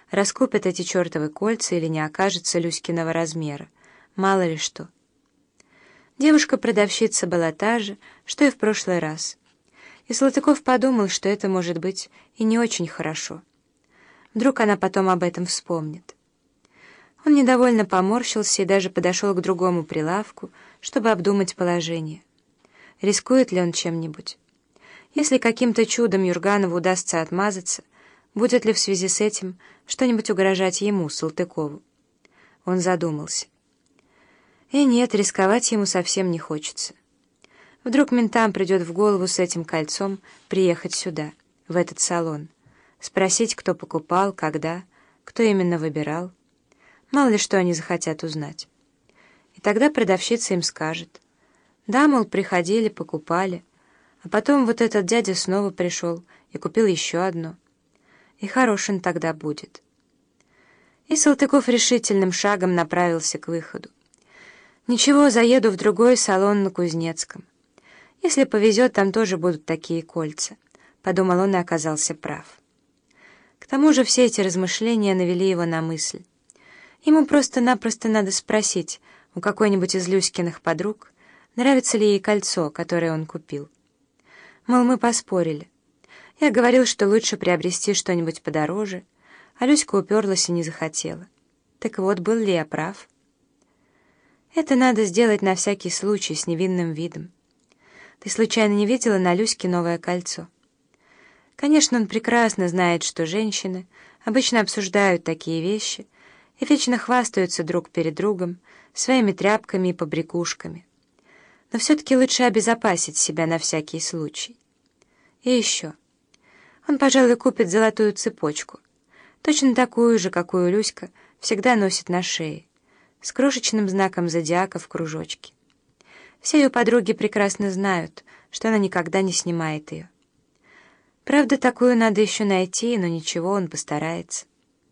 Раскупят эти чертовы кольца или не окажется Люськиного размера. Мало ли что. Девушка-продавщица была та же, что и в прошлый раз. И Салтыков подумал, что это может быть и не очень хорошо. Вдруг она потом об этом вспомнит. Он недовольно поморщился и даже подошел к другому прилавку, чтобы обдумать положение. Рискует ли он чем-нибудь? Если каким-то чудом Юрганову удастся отмазаться, будет ли в связи с этим что-нибудь угрожать ему, Салтыкову? Он задумался. И нет, рисковать ему совсем не хочется. Вдруг ментам придет в голову с этим кольцом приехать сюда, в этот салон, спросить, кто покупал, когда, кто именно выбирал. Мало ли что они захотят узнать. И тогда продавщица им скажет. Да, мол, приходили, покупали, а потом вот этот дядя снова пришел и купил еще одно. И хорош он тогда будет. И Салтыков решительным шагом направился к выходу. Ничего, заеду в другой салон на Кузнецком. Если повезет, там тоже будут такие кольца, подумал он и оказался прав. К тому же все эти размышления навели его на мысль. Ему просто-напросто надо спросить у какой-нибудь из Люськиных подруг, нравится ли ей кольцо, которое он купил. Мол, мы поспорили. Я говорил, что лучше приобрести что-нибудь подороже, а Люська уперлась и не захотела. Так вот, был ли я прав? Это надо сделать на всякий случай с невинным видом. Ты случайно не видела на Люське новое кольцо? Конечно, он прекрасно знает, что женщины обычно обсуждают такие вещи и вечно хвастаются друг перед другом своими тряпками и побрякушками. Но все-таки лучше обезопасить себя на всякий случай. И еще. Он, пожалуй, купит золотую цепочку, точно такую же, какую Люська всегда носит на шее, с крошечным знаком зодиака в кружочке. Все ее подруги прекрасно знают, что она никогда не снимает ее. Правда, такую надо еще найти, но ничего, он постарается.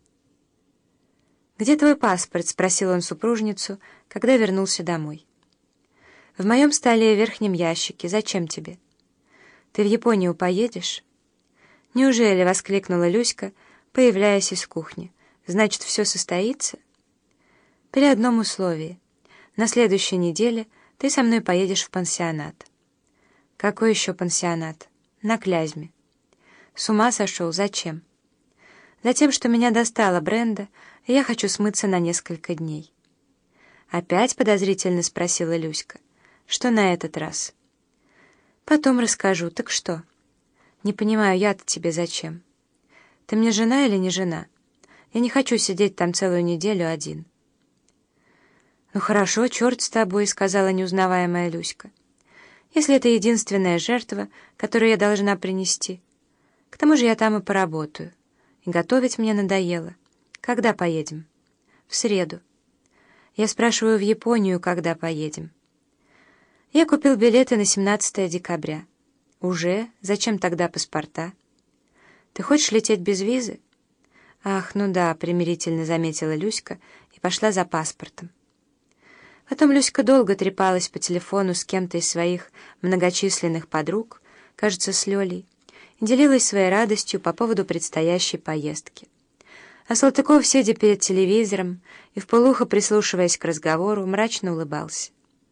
«Где твой паспорт?» — спросил он супружницу, когда вернулся домой. «В моем столе в верхнем ящике. Зачем тебе? Ты в Японию поедешь?» «Неужели?» — воскликнула Люська, появляясь из кухни. «Значит, все состоится?» «При одном условии. На следующей неделе ты со мной поедешь в пансионат». «Какой еще пансионат?» «На Клязьме». «С ума сошел? Зачем?» «Затем, что меня достала Бренда, и я хочу смыться на несколько дней». «Опять?» — подозрительно спросила Люська. «Что на этот раз?» «Потом расскажу. Так что?» «Не понимаю, я-то тебе зачем? Ты мне жена или не жена? Я не хочу сидеть там целую неделю один». «Ну хорошо, черт с тобой», — сказала неузнаваемая Люська. «Если это единственная жертва, которую я должна принести. К тому же я там и поработаю. И готовить мне надоело. Когда поедем?» «В среду». «Я спрашиваю в Японию, когда поедем?» «Я купил билеты на 17 декабря». «Уже? Зачем тогда паспорта?» «Ты хочешь лететь без визы?» «Ах, ну да», — примирительно заметила Люська и пошла за паспортом. Потом Люська долго трепалась по телефону с кем-то из своих многочисленных подруг, кажется, с Лёлей, и делилась своей радостью по поводу предстоящей поездки. А Салтыков, сидя перед телевизором и вполуха прислушиваясь к разговору, мрачно улыбался.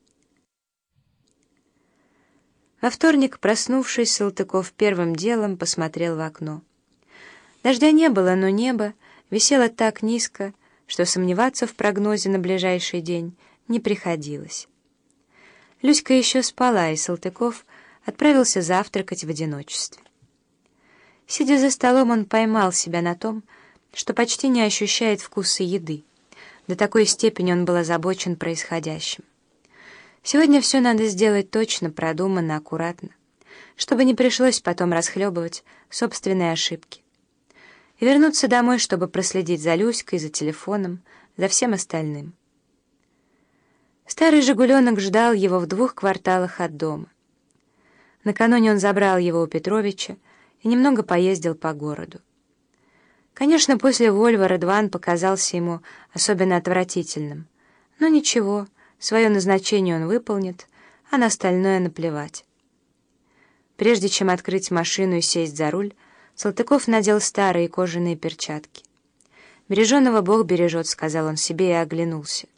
Во вторник, проснувшись, Салтыков первым делом посмотрел в окно. Дождя не было, но небо висело так низко, что сомневаться в прогнозе на ближайший день не приходилось. Люська еще спала, и Салтыков отправился завтракать в одиночестве. Сидя за столом, он поймал себя на том, что почти не ощущает вкуса еды. До такой степени он был озабочен происходящим. Сегодня все надо сделать точно, продуманно, аккуратно, чтобы не пришлось потом расхлебывать собственные ошибки. И вернуться домой, чтобы проследить за Люськой, за телефоном, за всем остальным. Старый «Жигуленок» ждал его в 2 кварталах от дома. Накануне он забрал его у Петровича и немного поездил по городу. Конечно, после «Вольво» Рыдван показался ему особенно отвратительным, но ничего, свое назначение он выполнит, а на остальное наплевать. Прежде чем открыть машину и сесть за руль, Салтыков надел старые кожаные перчатки. «Береженого Бог бережет», — сказал он себе и оглянулся.